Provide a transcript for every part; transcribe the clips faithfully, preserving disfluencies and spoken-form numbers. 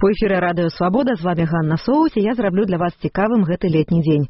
У эфіры радыё Свабода, з вами Ганна Соус, і я зраблю для вас цікавым гэты летні дзень.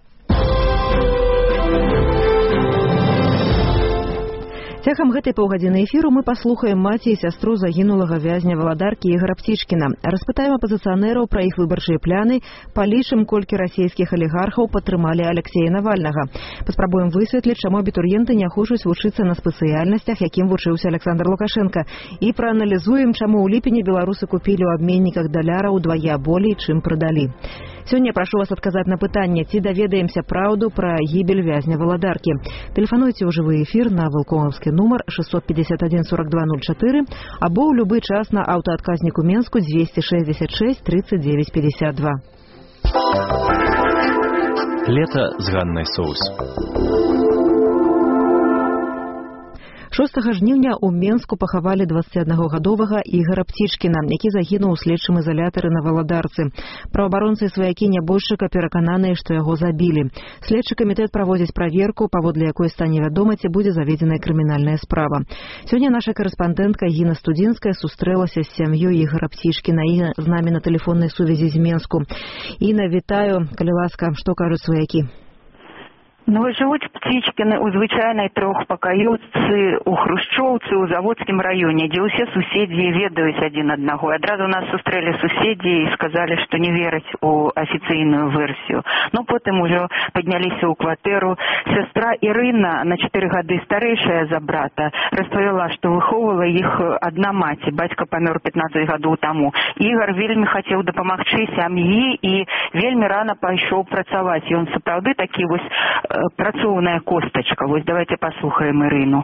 Цягам гэтай паўгадзіны эфіру мы паслухаем маці і сястру загінулага вязня Валадаркі Ігара Пцічкіна. Распытаем апазіцыянераў пра іх выбарчыя пляны, палічым, колькі расійскіх алігархаў падтрымалі Алексея Навальнага. Паспрабуем высветліць, чаму абітурыенты не хочуць вучыцца на спецыяльнасцях, якім вучыўся Александр Лукашенко. І прааналізуем, чаму ў ліпені беларусы купілі ў абменніках даляра ўдвая болей, чым прадалі. Сёння прашу вас адказаць на пытанне, ці даведаемся праўду пра гібель вязня Валадаркі. Тэлефануйце ў жывы эфір на валкомаўскі нумар шестьсот пятьдесят один сорок два ноль четыре або ў любы час на аўтаадказніку Менску двести шестьдесят шесть тридцать девять пятьдесят два. Лето з Ганнай Соус. шостага жніўня ў Менску пахавалі дваццаціаднагадовага Ігара Пцічкіна, які загінуў у следчым ізалятары на Валадарцы. Праваабаронцы і сваякі нябожчыка перакананыя, што яго забілі. Следчы камітэт праводзіць праверку, паводле якой стане вядома, ці будзе заведзеная крымінальная справа. Сёння наша карэспандэнтка Гіна Студзінская сустрэлася з сям'ёй Ігара Пцічкіна і з намі на тэлефоннай сувязі з Менску. Іна, вітаю, калі ласка, што кажуць сваякі? Ну, жывуць Пцічкіны ў звычайнай трохпакаёўцы у Хрушчоўцы ў Заводскім раёне, дзе ўсе суседзі ведаюць адзін аднаго. Адразу нас сустрэлі суседзі і сказалі, што не вераць у афіцыйную версію. Ну, потым ужо падняліся ў кватэру. Сястра Ірына, на чатыры гады старэйшая за брата, распавяла, што выхоўвала іх адна маці. Бацька памёр пятнаццаць гадоў таму. Ігар вельмі хацеў дапамагчы сям'і і вельмі рана пайшоў працаваць. Ён сапраўды такі вось працоўная косточка. Вот давайте послушаем Ирину.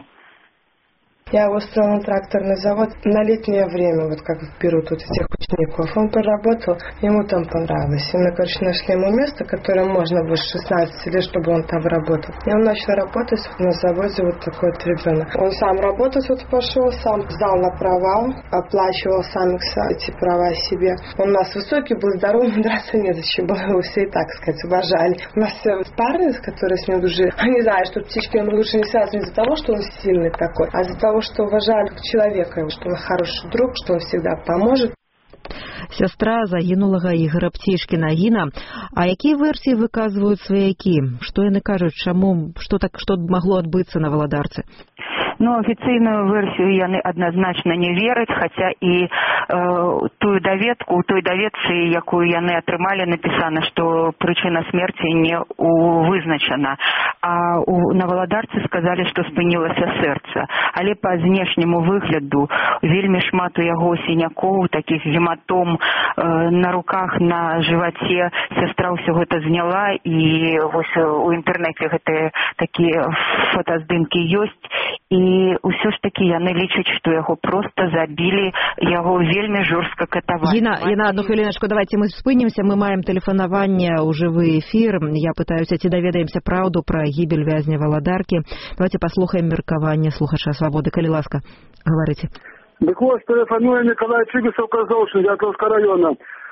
Я устроил на тракторный завод на летнее время, вот как берут вот этих учеников. Он поработал, ему там понравилось. И мы, короче, нашли ему место, которое можно было с шестнадцати лет, чтобы он там работал. И он начал работать на заводе, вот такой вот ребенок. Он сам работать вот пошел, сам сдал на права, оплачивал сам эти права себе. Он у нас высокий был, здоровый, драться незачем было, его все и так, сказать, уважали. У нас все парни, которые с ним дружили, они знают, что Пцічкин лучше не связан из-за того, что он сильный такой, а из-за того, что уважали как человека, что он хороший друг, что он всегда поможет. Сястра загінулага Ігара Пцічкіна. Гіна, а якія версіі выказваюць сваякі? Што яны кажуць, чаму, што так, што магло адбыцца на Валадарцы? Ну, афіцыйную версію яны адназначна не вераць, хаця і э, тую даведку, у той даведцы, якую яны атрымалі, напісана, што прычына смерці не вызначана. А у, на Валадарцы сказалі, што спынілася сэрца. Але па знешняму выгляду вельмі шмат у яго сінякоў, такіх гематом э, на руках, на жываце. Сястра ўсё гэта зняла, і вось у інтэрнэце гэтыя такія фотаздымкі ёсць. І ўсё ж такі яны лічаць, што яго проста забілі, яго вельмі жорстка катавалі. Гіна, Гіна, одну хвилиночку, давайте мы спынемся, мы маем тэлефанаванне ў жывы эфір. Я пытаюся, ці даведаемся праўду пра гібель вязня Валадаркі. Давайте паслухаем меркаванне слухача Свабоды, калі ласка, гаварыце. Дык вось, тэлефануе Николай Чибисов, Казовшин, Яковского района.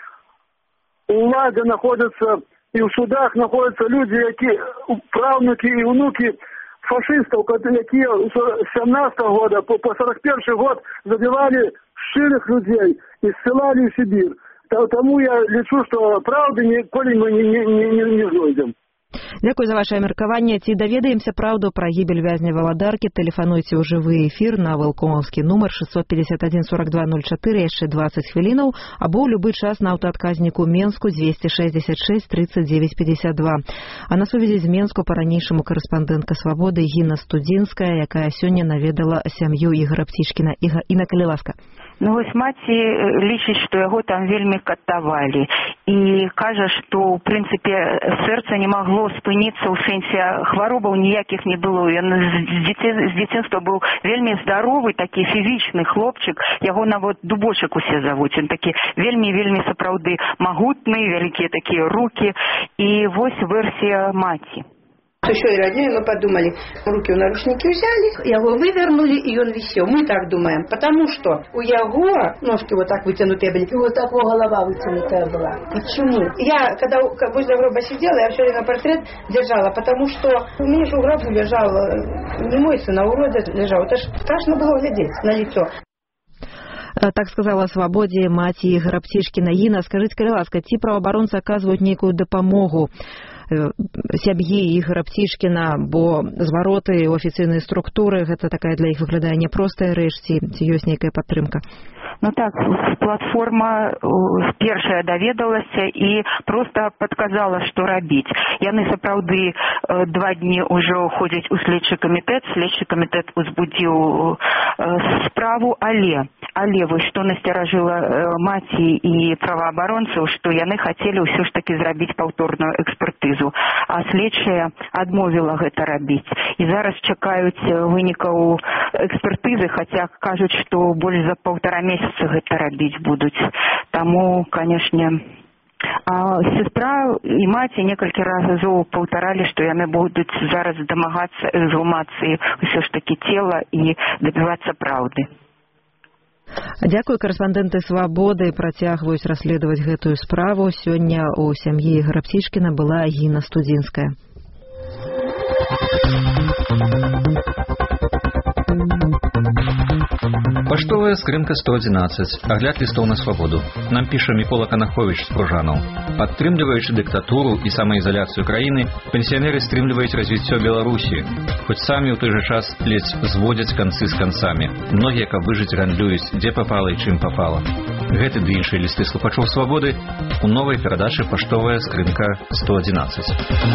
У ўладзе находятся и в судах находятся люди, які правнуки и внуки фашистов, які с сямнадцатого года по сорок первый год забивали шчырых людей и ссылали в Сибирь. Тому я лічу, что правды ніколі мы не, не, не, не знойдем. Дякую за ваше меркаванне. Ці даведаемся праўду пра гібель вязня Валадаркі? Тэлефануйце ў жывы эфір на валкомаўскі нумар шестьсот пятьдесят один сорок два ноль четыре, яшчэ двадцать хвілінаў, або ў любы час на аўтаадказніку Менску двести шестьдесят шесть тридцать девять пятьдесят два. А на сувязі з Менску па-ранейшаму карэспандэнтка Свабоды Гіна Студзінская, якая сёння наведала сям'ю Ігара Пцічкіна. Іна, калі ласка. Ну, вось маці лічыць, што яго там вельмі катавалі. І кажа, што, ў прынцыпе, сэрца не магло спыніцца, ў сэнсе хваробаў ніякіх не было. Ён з дзяцінства быў вельмі здаровы, такі фізічны хлопчык. Яго нават Дубочак усе завуць. Ён такі вельмі-вельмі сапраўды магутны, вялікія такія рукі. І вось версія маці. Еще и роднее мы подумали, руки у наручники взяли, его вывернули, и он висел. Мы так думаем, потому что у его ножки вот так вытянутые были, и вот так вот голова вытянутая была. Почему? Я, когда возле гроба сидела, я все время портрет держала, потому что у меня же у гроба лежал не мой сын, а уродец лежал. Это ж страшно было глядеть на лицо. Так сказала Свабодзе маці Ігара Птишкіна. Іна, скажыце, калі ласка, ці праваабаронцы аказваюць нейкую дапамогу сям'і Ігара Птишкіна, бо звароты ў афіцыйнай структуры гэта такая для іх выглядае няпростая рэч, ці, ці ёсць нейкая падтрымка? Ну так, платформа першая даведалася і проста падказала, што рабіць. Яны сапраўды два дні ўжо ходзяць у следчы камітэт, следчы камітэт узбудзіў справу, але, але вось што насцеражыла маці і праваабаронцаў, што яны хацелі ўсё ж такі зрабіць паўторную экспертызу, а следчая адмовіла гэта рабіць. І зараз чакаюць вынікаў экспертызы, хаця кажуць, што больш за паўтара месяца гэта рабіць будуць. Таму, канешне, а сестра і маці некалькі разоў паўтаралі, што яны будуць зараз дамагацца эксгумацыі ўсё ж такі цела і дабівацца праўды. Дзякую. Карэспандэнты Свабоды працягваюць расследаваць гэтую справу. Сёння у сям'і Ігара Птишкіна была Іна Студзінская. Паштовая скрынка сто адзінаццаць. Агляд лістоў на свабоду. Нам піша Мікола Канаховіч з Пружанаў. Падтрымліваючы дыктатуру і самаізаляцыю краіны, пенсіянеры стрымліваюць развіццё Беларусі. Хоць самі ў той жа час ледзь зводзяць канцы з канцамі. Многія, каб выжыць, гандлююць, дзе папала і чым папала. Гэты ды іншыя лісты слухачоў свабоды у новай перадачы «Паштовая скрынка сто адзінаццаць».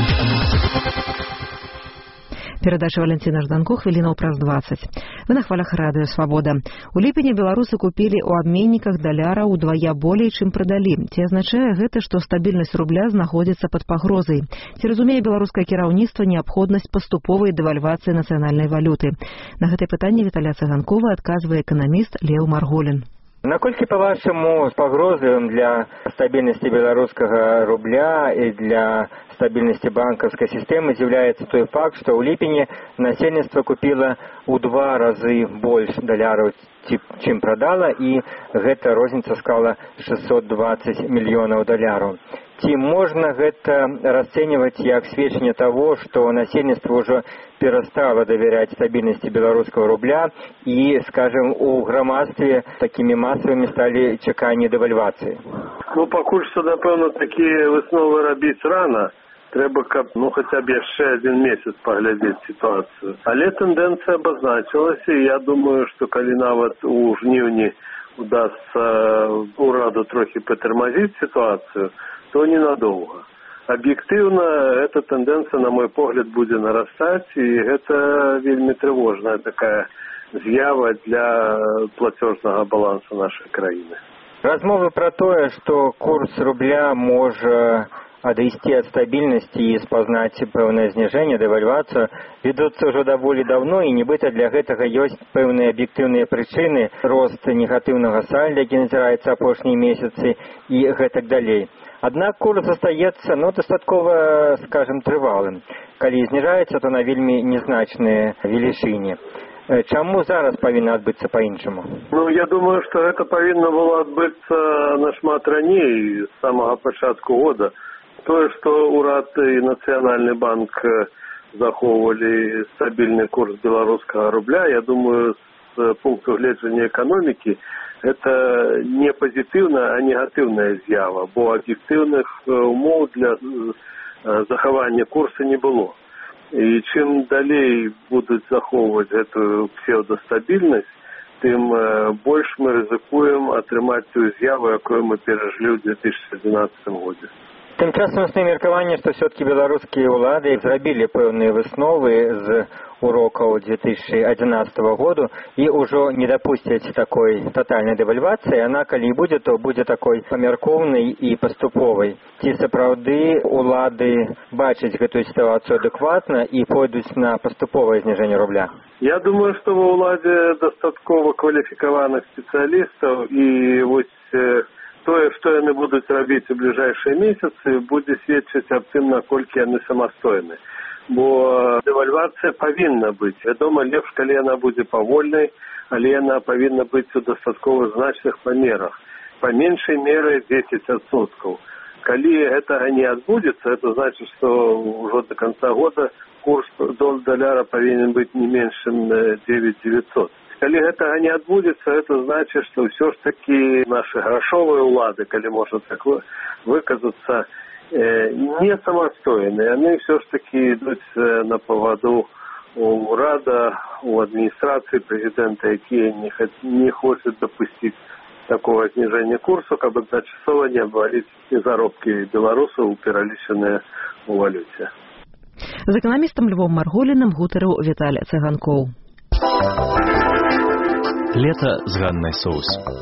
Перадача Валентина Жданко, хвілінаў праз дваццаць. Вы на хвалях радыё «Свабода». У ліпені беларусы купілі ў абменніках даляра ўдвая болей, чым прадалі. Ці азначае гэта, што стабільнасць рубля знаходзіцца пад пагрозай? Ці разумее беларускае кіраўніцтва неабходнасць паступовай дэвальвацыі нацыянальнай валюты? На гэтае пытанне Віталя Цыганкова адказвае эканаміст Леў Марголін. Наколькі, па-вашаму, пагрозай для стабільнасці беларускага рубля і для стабільнасці банкаўскай сістэмы з'яўляецца той факт, што ў ліпені насельніцтва купіла ў два разы больш даляраў, чым прадала, і гэта розніца склала шэсцьсот дваццаць мільёнаў даляраў. Ці можна гэта расцэньваць як сведчанне таго, што насельніцтва ўжо перастала давяряць стабільнасці беларускага рубля і, скажем, у грамадстве такімі масавымі сталі чаканні дэвальвацыі? Ну, пакуль што, напэўна, такія высновы рабіць рана. Трэба, каб, ну, хаця б яшчэ адзін месяц паглядзець сітуацыю. Але тэндэнцыя абазначылася, і я думаю, што калі нават у жніўні удасца ураду трохі патармазіць сітуацыю, то ненадоўга. Аб'ектыўна, эта тэндэнцыя, на мой погляд, будзе нарастаць, і гэта вельмі трывожная такая з'ява для плацежнага балансу нашай краіны. Размовы пра тое, што курс рубля можа адысці ад стабільнасці і спазнаць пэўнае зніжэнне, дэвальвацыю, ведуцца ўжо даволі даўно, і нібыта для гэтага ёсць пэўныя аб'ектыўныя прычыны, рост негатыўнага сальда, які назіраецца апошнія месяцы, і гэтак далей. Аднак курс застаецца, ну, дастаткова, скажем, трывалым. Калі зніжаецца, то на вельмі незначныя велічыні. Чаму зараз павінна адбыцца па-іншаму? Ну, я думаю, што гэта павінна было адбыцца нашмат раней, з самага пачатку года. Тое, што ўрад і Нацыянальны банк захоўвалі стабільны курс беларускага рубля, я думаю, з пункту гледжання эканомікі, это не пазітыўная, а негатыўная з'ява, бо аб'ектыўных умоў для захавання курса не было. І чым далей будуць захоўваць гэтую псевдостабільнасць, тым больш мы рызыкуем атрымаць тую з'яву, якую мы перажылі ў две тысячы адзінаццатым годзе. Тым часам існуе меркаванне, што ўсё-ткі беларускія ўлады зрабілі пэўныя высновы з урокаў две тысячи адзінаццатага году і ўжо не дапусцяць такой татальнай дэвальвацыі, яна калі будзе, то будзе такой памяркоўнай і паступовай. Ці сапраўды ўлады бачаць гэтую сітуацыю адэкватна і пойдуць на паступовае зніжэнне рубля? Я думаю, што ва ўладзе дастаткова кваліфікаваных спецыялістаў, і вось тое, што яны будуць рабіць у бліжэйшыя месяцы, будзе сведчыць аб тым, наколькі яны самастойны. Бо дэвальвацыя павінна быць. Вядома, лепш, калі яна будзе павольнай, але яна павінна быць у дастаткова значных памерах. Па меншай меры дзесяць адсоткаў. Калі гэтага не адбудзецца, это значыць, што ўжо да канца года курс доль даляра павінен быць не менш, чым дзевяць тысяч дзевяцьсот. Калі гэтага не адбудзецца, это значыць, што ўсё ж такі нашы грашовыя ўлады, калі можна так выказацца, не самастойныя. Яны ўсё ж такі ідуць на паваду у ўрада, у адміністрацыі прэзідэнта, якія не, не хочуць дапусціць такого снижения курса, каб адначасова не абваліць і заробкі беларусаў, пералічаныя ў валюце. З эканамістам Львом Марголінам гутарыў Віталь Цыганкоў. Лето з Ганнай Соус.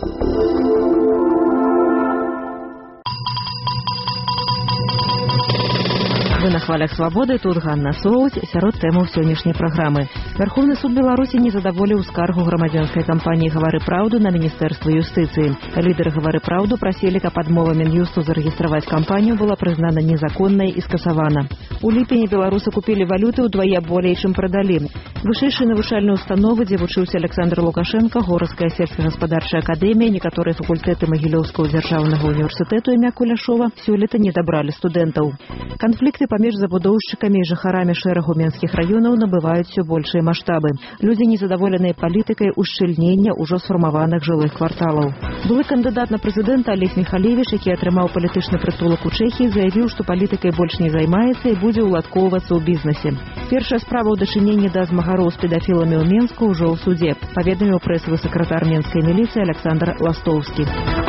Вы на хвалях свабоды, тут Ганна Соус, сярод тэмаў сённяшняй праграмы. Верховны суд Беларусі не задаволіў скаргу грамадзянскай кампаніі «Гавары праўду» на Міністэрства юстыцыі. Лідары «Гавары праўду» прасілі, каб адмова Мін'юсту зарэгістраваць кампанію была прызнана незаконнай і скасавана. У ліпені беларусы купілі валюты ўдвая болей, чым прадалі. Вышэйшыя навучальныя установы, дзе вучыўся Александр Лукашенко, Горская сельскагаспадарчая акадэмія, некаторыя факультэты Магілёўскага дзяржаўнага універсітэту імя Куляшова сёлета не дабралі студэнтаў. Канфлікты паміж забудоўшчыкамі і жыхарамі шэрагу менскіх раёнаў набываюць усё большыя маштабы. Людзі незадаволеныя палітыкай ушчыльнення ўжо сфармаваных жылых кварталаў. Былы кандыдат на прэзідэнта Олег Михалевич, які атрымаў палітычны прытулак у Чэхіі, заявіў, што палітыкай больш не займаецца і будзе ўладкоўвацца ў бізнесе. Першая справа ў дачыненні да змагароў з педафіламі ў Менску ўжо ў судзе, паведаміў прэсавы сакратар менскай міліцыі Александр Ластовскі.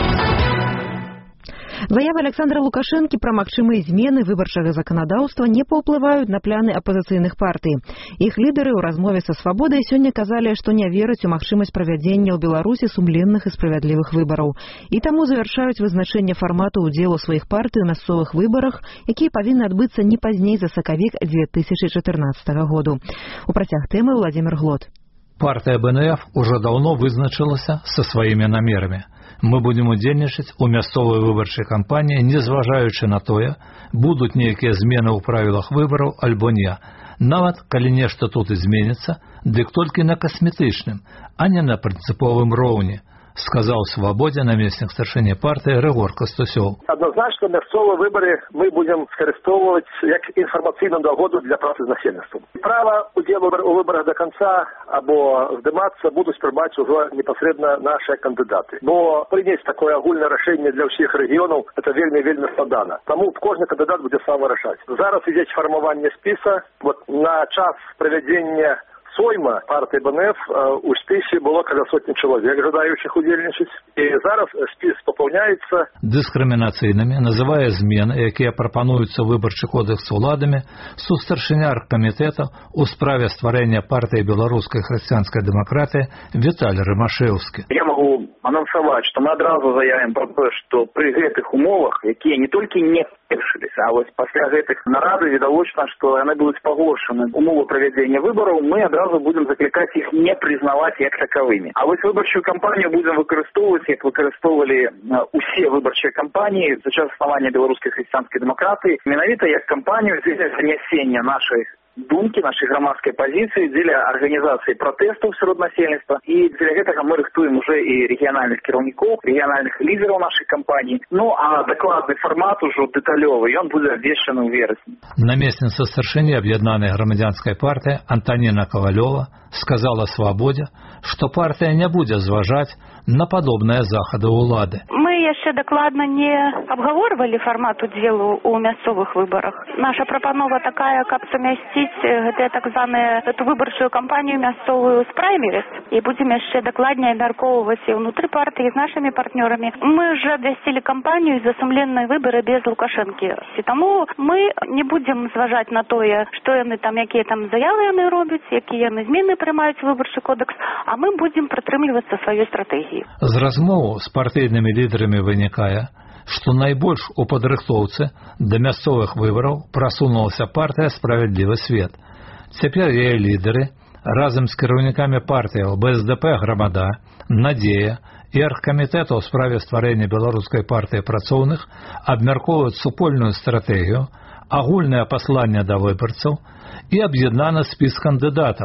Заявы Александра Лукашэнкі пра магчымыя змены выбарчага заканадаўства не паўплываюць на планы апазіцыйных партый. Іх лідары ў размове са «Свабодай» сёння казалі, што не вераць у магчымасць правядзення ў Беларусі сумленных і справядлівых выбараў. І таму завяршаюць вызначэнне фармату ўдзелу сваіх партый у мясцовых выбарах, якія павінны адбыцца не пазней за сакавік дзве тысячы чатырнаццатага году. У працяг тэмы Владимир Глот. Партия бэ эн эф уже давно вызначылася со сваімі намерамі. Мы будем удзельнічаць у мясцовай выбарчай кампаніі, не зважаючы на тое, будуць нейкія змены ў правілах выбараў альбо не. Нават калі нешта тут і зменіцца, дык толькі на касметычным, а не на прынцыповым роўні, сказаў «Свабодзе» намеснік старшыні партыі Рыгор Кастусёў. Адназначна мясцовыя выбары мы будем скарыстоўваць як інфармацыйную дагоду для працы з насельніцтвам. Права удзелу у выбарах до конца або здымацца будуць прымаць ужо непасрэдна нашыя кандыдаты. Бо прыняць такое агульнае рашэнне для ўсіх рэгіёнаў это вельмі вельмі складана. Таму кожны кандыдат будзе сам вырашаць. Зараз ідзе фармаванне спіса. Вот на час правядзення сойма партии бэ эн эф у спісе было каля сотні чалавек, жадаючых удзельнічаць. І зараз спіс папаўняецца. Дыскрымінацыйнымі называе змены, якія прапануюцца выбарчы кодекс уладамі, сустаршыня аргкамітэта у справе стварэння партыі беларускай хрысціянскай дэмакратыі Віталь Рымашэўскі. Я могу анансаваць, што мы адразу заявім пра тое, што пры гэтых умовах, якія не толькі не вырашыліся, а вось пасля гэтых нарады відавочна, што яны будуць пагоршаны умовы правядзення выбараў, мы адразу будем закликать их не признавать як таковыми. А вот выборчую кампанию будем выкарыстоўваць, як выкарыстоўвалі усе выборчыя кампании за час основания белорусской христианской демократии, менавіта як кампанию дзеля занясення нашей думкі, нашай грамадскай пазіцыі, дзеля арганізацыі пратэстаў сярод насельніцтва. І дзеля гэтага мы рыхтуем уже і рэгіянальных кіраўнікоў, рэгіянальных лідераў нашай кампаніі. Ну, а дакладны фармат ужо дэталёвы, ён будзе абвешчаны ў верасні. Намесніца старшыні аб'яднанай грамадзянскай партыі Антаніна Кавалёва сказала «Свабодзе», што партыя не будзе зважаць на падобныя захады ўлады. Мы яшчэ дакладна не абгаворвалі фармат удзелу ў мясцовых выбарах. Наша прапанова такая, каб сумясціць гэтыя так званыя эту выбарчую кампанію мясцовую з праймерис, і будзем яшчэ дакладней абмяркоўваць і ўнутры партыі з нашымі партнёрамі. Мы ж абвясцілі кампанію за сумленныя выбары без Лукашэнкі. І таму мы не будзем зважаць на тое, што яны там, якія там заявы яны робяць, якія яны змены прымаюць выбарчы кодекс, а мы будзем прытрымлівацца сваёй стратэгіі. З размову з партыйнымі лідарамі вынікае, што найбольш у падрыхтоўцы да мясцовых выбараў прасунулася партыя «Справядлівы свет». Цяпер яе лідары разам з кіраўнікамі партыяў бэ эс дэ пэ «Грамада», «Надзея» і аргкамітэта ў справе стварэння беларускай партыі працоўных абмяркоўваюць супольную стратэгію, агульнае пасланне да выбарцаў і аб'яднаны спіс кандыдатаў,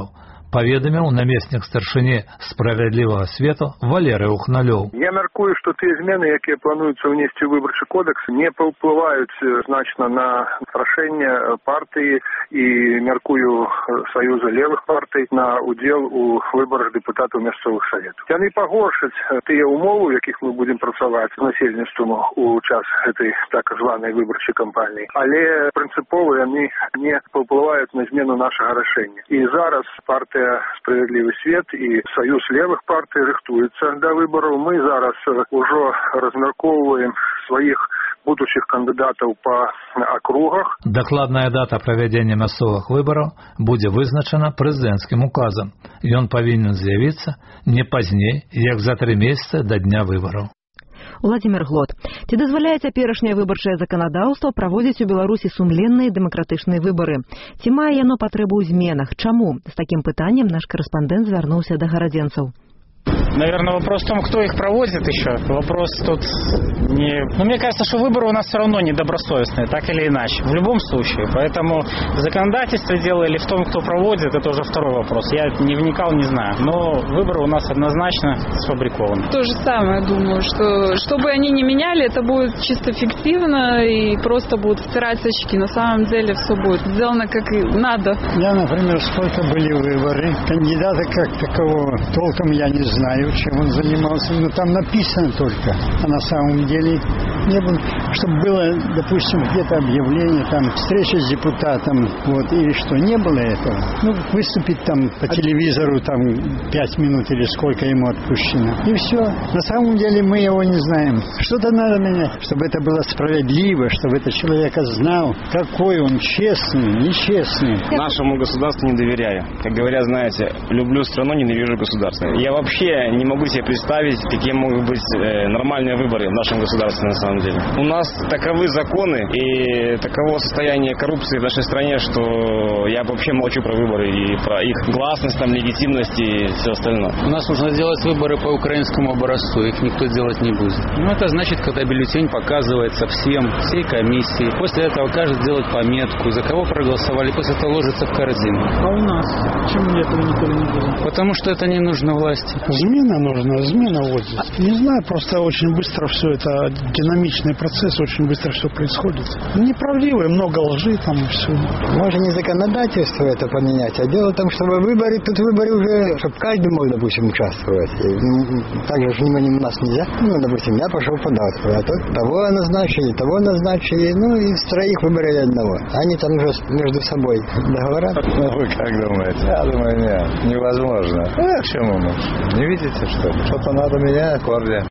паведаміў намеснік старшыні справядлівага свету Валерый Ухналёў. Я мяркую, што тыя змены, якія плануюцца ўнесці ў выбарчы кодекс, не паўплываюць значна на рашэнне партыі і, мяркую, саюза левых партый на удзел у выбарах дэпутатаў мясцовых саветаў. Яны пагоршаць тыя умовы, у якіх мы будзем працаваць з насельніцтвам у час гэтай так званай выбарчай кампаніі, але прынцыпова яны не паўплываюць на змену нашага рашэння. І зараз партыя «Справядлівы свет» і саюз левых партый рыхтуецца да выбараў. Мы зараз ужо размяркоўваем сваіх будущих кандыдатаў па акругах. Дакладная дата правядзення мясцовых выбараў будзе вызначана прэзідэнцкім указам. Ён павінен з'явіцца не пазней, як за тры месяцы да дня выбараў. Владимир Глот. Ці дазваляе цяперашняе выбарчае заканадаўства праводзіць у Беларусі сумленныя дэмакратычныя выбары? Ці мае яно патрэбу ў зменах? Чаму? З такім пытаннем наш карэспандэнт звярнуўся да гарадзенцаў. Наверное, вопрос в том, кто их проводит еще. Вопрос тут не... Ну, мне кажется, что выборы у нас все равно недобросовестные, так или иначе. В любом случае. Поэтому в законодательстве дело или в том, кто проводит, это уже второй вопрос. Я не вникал, не знаю. Но выборы у нас однозначно сфабрикованы. То же самое, думаю, что что бы они ни меняли, это будет чисто фиктивно и просто будут втирать очки. На самом деле все будет сделано как и надо. Я, например, сколько были выборы. Кандидата как такового толком я не знаю, чем он занимался, но там написано только, а на самом деле не было, чтобы было, допустим, где-то объявление, там, встреча с депутатом, вот, или что, не было этого. Ну, выступить там по телевизору, там, пять минут или сколько ему отпущено, и все. На самом деле мы его не знаем. Что-то надо менять, чтобы это было справедливо, чтобы этот человек знал, какой он, честный, нечестный. Нашему государству не доверяю. Как говорят, знаете, люблю страну, ненавижу государство. Я вообще не могу себе представить, какие могут быть э, нормальные выборы в нашем государстве на самом деле. У нас таковы законы и таково состояние коррупции в нашей стране, что я вообще молчу про выборы и про их гласность, там, легитимность и все остальное. У нас нужно делать выборы по украинскому образцу, их никто делать не будет. Ну, это значит, когда бюллетень показывается всем, всей комиссии. После этого каждый делает пометку, за кого проголосовали, после этого ложится в корзину. А у нас? Почему этого никто не делает? Потому что это не нужно власти. Змена нужна, змена вот здесь. Не знаю, просто очень быстро все это, динамичный процесс, очень быстро все происходит. Неправдивое, много лжи там и все. Можно не законодательство это поменять, а дело в том, чтобы выборы, тут выборы уже, чтобы каждый мог, допустим, участвовать. Так же у нас нельзя. Ну, допустим, я пошел подать, а тут того назначили, того назначили, ну и с троих выбрали одного. Они там уже между собой договорят. Ну, вы как думаете? Я думаю, нет, невозможно. Ну, к чему мы? Не видите, что ли? Что-то надо менять, Клавдия.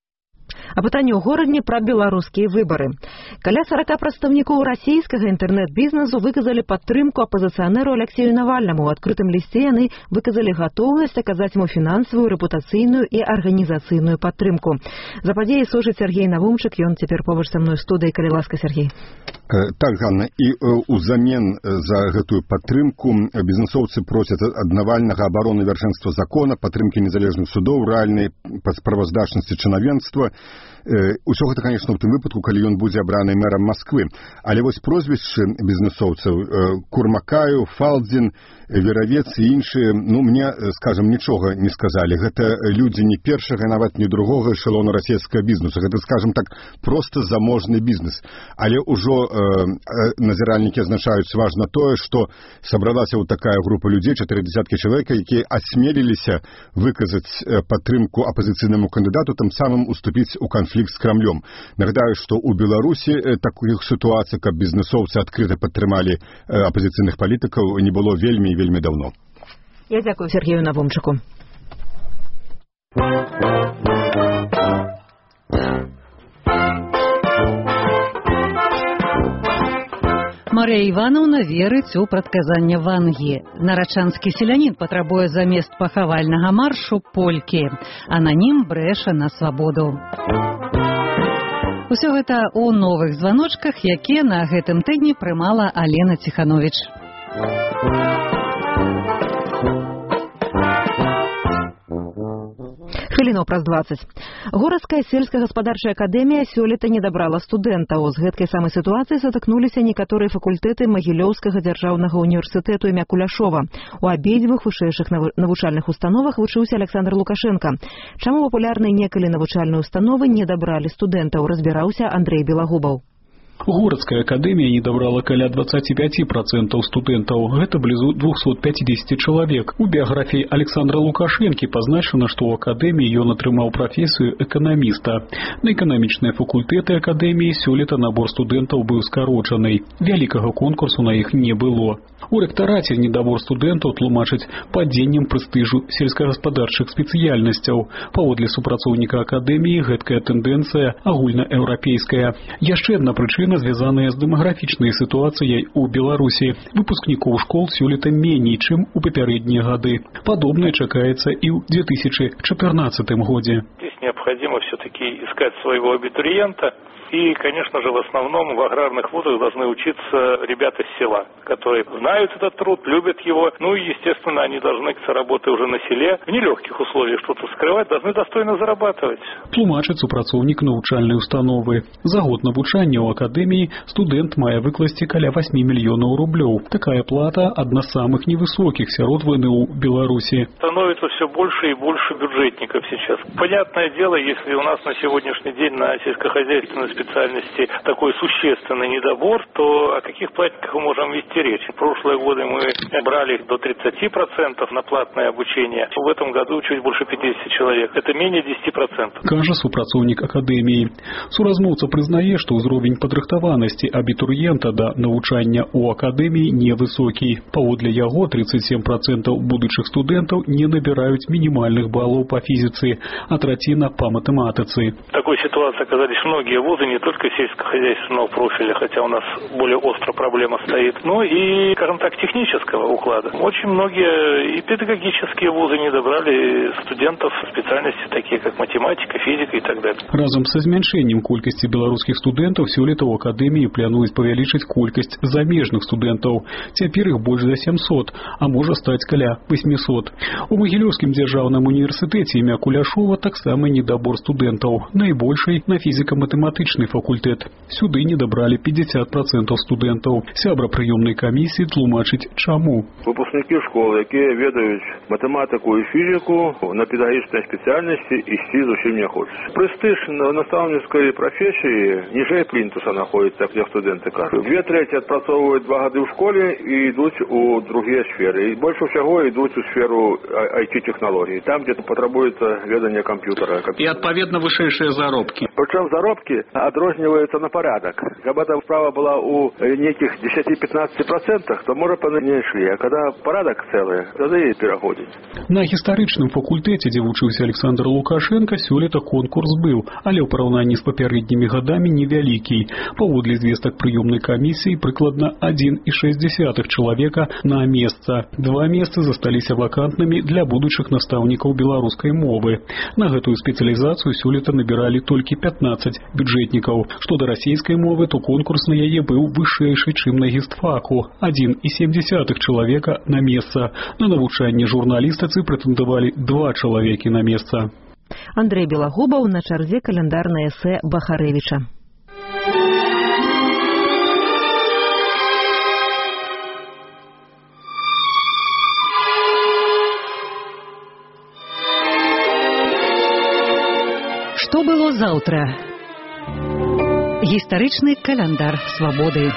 А пытанне ў горадні пра беларускія выбары. Каля сорока прадстаўнікоў расійскага інтэрнэт-бізнесу выказалі падтрымку апазіцыянеру Алексею Навальнаму. У адкрытым лісце яны выказалі гатоўнасць аказаць яму фінансавую, рэпутацыйную і арганізацыйную падтрымку. За падзеі сочыць Сергей Навумчык, ён цяпер побач са мной у студыі. Калі ласка, Сергей. Так, Ганна, і ўзамен за гэтую падтрымку бізнесоўцы просяць ад Навальнага абароны вяршэнства закона, падтрымкі незалежных судоў, рэальнай справаздачнасці чынавенства. Усё гэта, конечно, у тым выпадку, калі ён будзе абраны мэрам Масквы. Але вось прозвішчы бізнесоўцаў Курмакаю, Фалдзін, Веравец і іншыя, ну, мне, скажем, нічога не сказалі. Гэта людзі не першага, нават не другога эшелона расійскага бізнесу. Гэта, скажем так, проста заможны бізнес. Але ўжо э, назіральнікі азначаюць важна тое, што сабралася вот такая група людзей, чатыры дзесяткі чалавека, якія асмеліліся выказаць падтрымку апазіцыйнаму кандыдату, тым самым уступіць у канфлікт з Крамлём. Нагадаю, што ў Беларусі такіх сітуацый, каб бізнесоўцы адкрыта падтрымалі апазіцыйных палітыкаў, не было вельмі і вельмі даўно. Я дзякую Сергею Навумчыку. Марія Івановна верыць у прадказанне Вангі. Нарачанскі селянін патрабуе замест пахавальнага маршу полькі. Ананім брэша на свабоду. Усё гэта ў новых званочках, якія на гэтым тыдні прымала Алена Ціхановіч. Хвілінаў праз дваццаць. Городская сельскагаспадарчая акадэмія сёлета не дабрала студэнтаў. З гэткай самай сітуацыяй сутыкнуліся некаторыя факультэты Магілёўскага дзяржаўнага універсітэту імя Куляшова. У абедзвюх вышэйшых навучальных установах вучыўся Александр Лукашенко. Чаму папулярныя некалі навучальныя установы не дабралі студэнтаў, разбіраўся Андрей Белагубаў. Городская академия не добрала каля двадцать пять процентов студентов. Это близу двести пятьдесят человек. У биографии Александра Лукашенки позначено, что у академии ён атрымаў профессию экономиста. На экономичные факультеты академии сёлета набор студентов был скороченный. Великого конкурсу на их не было. У ректорате недобор студентов тлумачыць падзеннем прэстыжу сельскагаспадарчых спецыяльнасцяў. Паводле супрацоўніка академии гэткая тэндэнцыя агульнаеўрапейская. Яшчэ одна прычына звязаная з дэмаграфічнай сітуацыяй у Беларусі. Выпускнікоў школ сёлета меней, чым у папярэднія гады. Падобнае чакаецца і ў две тысячи четырнадцатым годзе. Здесь необходимо все-таки искать своего абитуриента. И, конечно же, в основном в аграрных вузах должны учиться ребята с села, которые знают этот труд, любят его. Ну и, естественно, они должны с работы уже на селе, в нелегких условиях что-то скрывать, должны достойно зарабатывать. Тлумачыць супрацоўнік навучальнай установы. За год навучання ў акадэміі студэнт мае выкласці каля восьми мільёнаў рублёў. Такая плата одна з самых невысоких сярод ВНУ Беларуси. Становится все больше и больше бюджетников сейчас. Понятное дело, если у нас на сегодняшний день на сельскохозяйственной специальности такой существенный недобор, то о каких платниках мы можем вести речь? В прошлые годы мы брали до тридцати процентов на платное обучение. В этом году чуть больше пятидесяти человек. Это менее десяти процентов. Кажа супрацоўнік акадэміі. Суразмоўца прызнае, што ўзровень падрыхтаванасці абітурыента да навучання ў акадэміі невысокі. Паводле яго тридцать семь процентов будучых студэнтаў не набіраюць мінімальных балаў па фізіцы, а траціна па матэматыцы. В такой ситуации оказались многие вузы, не только сельскохозяйственного профиля, хотя у нас более остро проблема стоит, но и, скажем так, технического уклада. Очень многие и педагогические вузы не добрали студентов специальности такие, как математика, физика и так далее. Разом са змяншэннем колькасці беларускіх студэнтаў сёлета ў акадэміі плануюць павялічыць колькасць замежных студэнтаў. Цяпер іх больш за семьсот, а можа стаць каля восьмисот. У Магілёўскім дзяржаўным універсітэце імя Куляшова таксама недабор студэнтаў. Найбольшай на фізіка-матэматычны факультэт. Сюды не дабралі пятьдесят процентов студэнтаў. Сябра прыёмнай камісіі тлумачыць чаму. Выпускнікі школы, якія ведаюць матэматыку і фізіку, на педагагічнай спецыяльнасці ісці зусім не хочуць. Прэстыж настаўніцкай прафесіі ніжэй плінтуса находится, як студэнты кажуць. Две треці адпрацоўваюць два гады ў школе і ідуць у другія сферы. І больш усяго ідуць у сферу ай ти-технологій, там, где потребуется ведание компьютера. И, отповедно, вышэйшие заробки. Причем заробки отрозниваются на порядок. Когда эта справа была у неких десяти-пятнадцати процентах, то может поменьшли. А когда порядок целый, тогда и переходит. На гістарычным факультэце, дзе вучыўся Александр Лукашенко, сёлета конкурс быў, але ў параўнанні з папярэднімі гадамі невялікі. Паводле звестак прыёмнай камісіі прыкладна один и шесть десятых чалавека на месца. Два месцы засталіся вакантнымі для будучых настаўнікаў беларускай мовы. На гэтую спецыялізацыю сёлета набіралі толькі пятнадцать бюджэтнікаў. Што да расійскай мовы, то конкурс на яе быў вышэйшы, чым на гістфаку. один и семь десятых чалавека на месца. На навучанне журналістыцы прэтэндавалі два чалавекі на месца. Андрей Белагубаў, на чарзе календарнае эсэ Бахарэвіча. Што было заўтра? Гістарычны календар свабоды.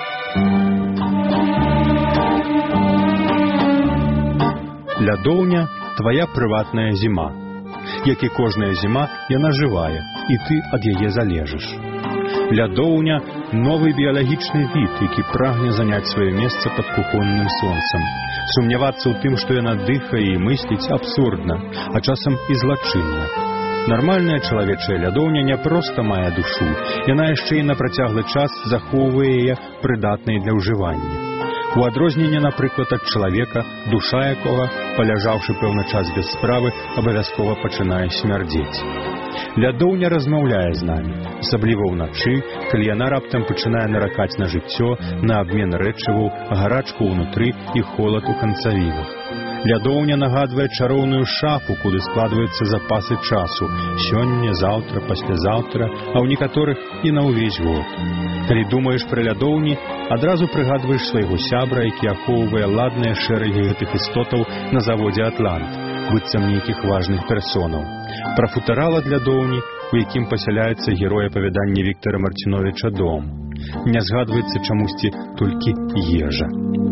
Лядоўня – твоя прыватная зіма. Як і кожная зіма, яна жывая, і ты ад яе залежыш. Лядоўня – новы біялагічны від, які прагне заняць сваё месца пад кухонным сонцам. Сумнявацца ў тым, што яна дыхае і мысліць, абсурдна, а часам і злачынна. Нармальная чалавечая лядоўня не проста мае душу, яна яшчэ і на працяглы час захоўвае яе прыдатнай для ўжывання. У адрозненне, напрыклад, ад чалавека, душа якога, паляжаўшы пэўны час без справы, абавязкова пачынае смярдзець. Лядоўня размаўляе з намі, асабліва ўначы, калі яна раптам пачынае наракаць на жыццё, на абмен рэчываў, гарачку ўнутры і холад у канцавінах. Лядоўня нагадвае чароўную шафу, куды складваюцца запасы часу. Сёння, заўтра, паслязаўтра, а ў некаторых і на ўвесь год. Калі думаеш пра лядоўні, адразу прыгадваеш свайго сябра, які ахоўвае ладныя шэрагі гэтых істотаў на заводзе «Атлант», быццам нейкіх важных персонаў. Пра футарал ад лядоўні, у якім пасяляецца герой апавядання Віктара Марціновіча «Дом». Не згадваецца чамусьці толькі ежа.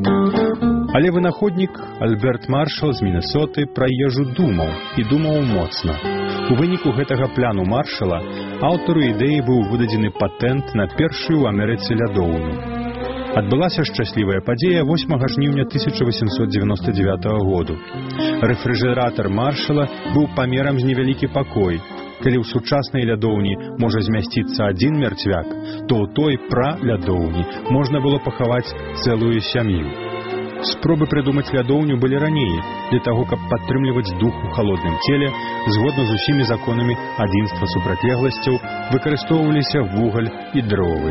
Але вынаходнік Альберт Маршал з Мінесоты пра ежу думаў, і думаў моцна. У выніку гэтага пляну Маршала аўтару ідэі быў выдадзены патэнт на першую ў Амерыцы лядоўню. Адбылася шчаслівая падзея восьмага жніўня тысяча восемсот дзевяноста дзевятага году. Рэфрыжэратар Маршала быў памерам з невялікі пакой. Калі ў сучаснай лядоўні можа змясціцца адзін мярцвяк, то ў той пра лядоўні можна было пахаваць цэлую сям'ю. Спробы прыдумаць лядоўню былі раней, для таго, каб падтрымліваць дух у халодным целе, згодна з усімі законамі адзінства супрацьлегласцяў, выкарыстоўваліся вугаль і дровы.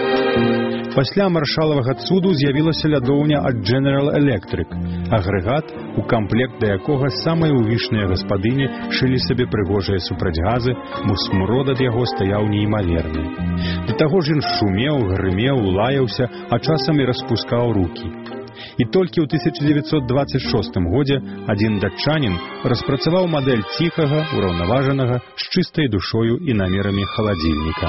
Пасля маршалавага цуду з'явілася лядоўня ад General Electric, агрэгат, у камплект да якога самыя ўвішныя гаспадыні шылі сабе прыгожыя супрацьгазы, бо смурод ад яго стаяў неймаверны. Да таго ж ён шумеў, грымеў, лаяўся, а часам і распускаў рукі. І толькі ў тысяча дзевяцьсот дваццаць шостым годзе адзін датчанін распрацаваў мадэль ціхага, ураўнаважанага, з чыстай душою і намерамі халадзільніка.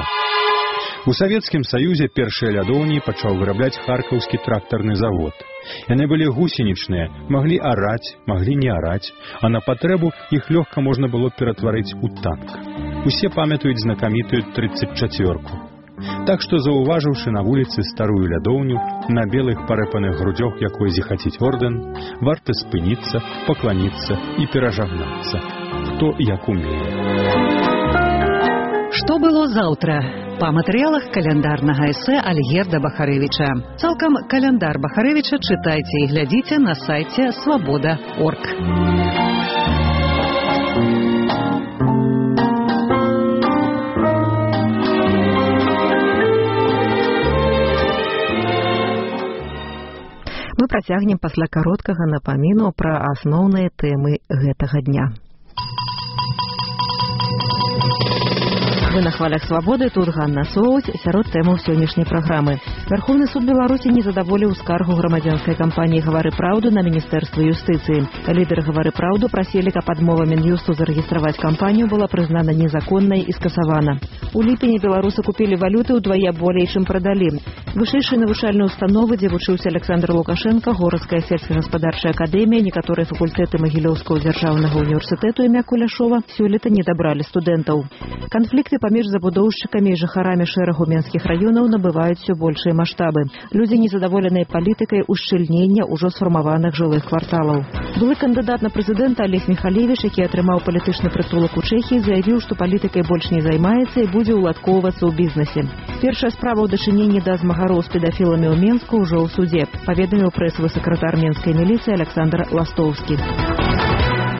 У Савецкім Саюзе першыя лядоўні пачаў вырабляць харкаўскі трактарны завод. Яны былі гусенічныя, маглі араць, маглі не араць, а на патрэбу іх лёгка можна было ператварыць у танк. Усе памятаюць знакамітую трыццаць чацвёрку. Так што, заўважыўшы на вуліцы старую лядоўню, на белых парэпаных грудзях якой зіхаціць ордэн, варта спыніцца, пакланіцца і перажагнацца. Хто як умее. Што было заўтра? Па матэрыялах каляндарнага эсэ Альгерда Бахарэвіча. Цалкам каляндар Бахарэвіча чытайце і глядзіце на сайце свабода точка орг. Мы працягнем пасля кароткага напаміну пра асноўныя тэмы гэтага дня. Вы на хвалях свабоды, тут Ганна Соуць, сярод тэмаў сённяшняй праграмы. Верховны суд Беларусі не задаволіў скаргу грамадзянскай кампаніі «Гавары праўду» на Міністэрства юстыцыі. Лідары «Гавары праўду» прасілі, каб адмова Мін'юсту зарэгістраваць кампанію была прызнана незаконнай і скасавана. У ліпені беларусы купілі валюты ўдвая болей, чым прадалі. Вышэйшыя навучальныя установы, дзе вучыўся Александр Лукашенко, Городская сельскагаспадарчая акадэмія, некаторыя факультэты Магілёўскага дзяржаўнага універсітэту імя Куляшова сёлета не дабралі студэнтаў. Канфлікты паміж забудоўшчыкамі і жыхарамі шэрагу менскіх раёнаў набываюць усё большыя маштабы. Людзі незадаволеныя палітыкай ушчыльнення ўжо сфармаваных жылых кварталаў. Былы кандыдат на прэзідэнта Олег Михалевич, які атрымаў палітычны прытулак у Чэхіі, заявіў, што палітыкай больш не займаецца і будзе ўладкоўвацца ў бізнесе. Першая справа ў дачыненні да змагароў з педафіламі ў Менску ўжо ў судзе, паведаміў прэсавы сакратар менскай міліцыі Александр Ластоўскі.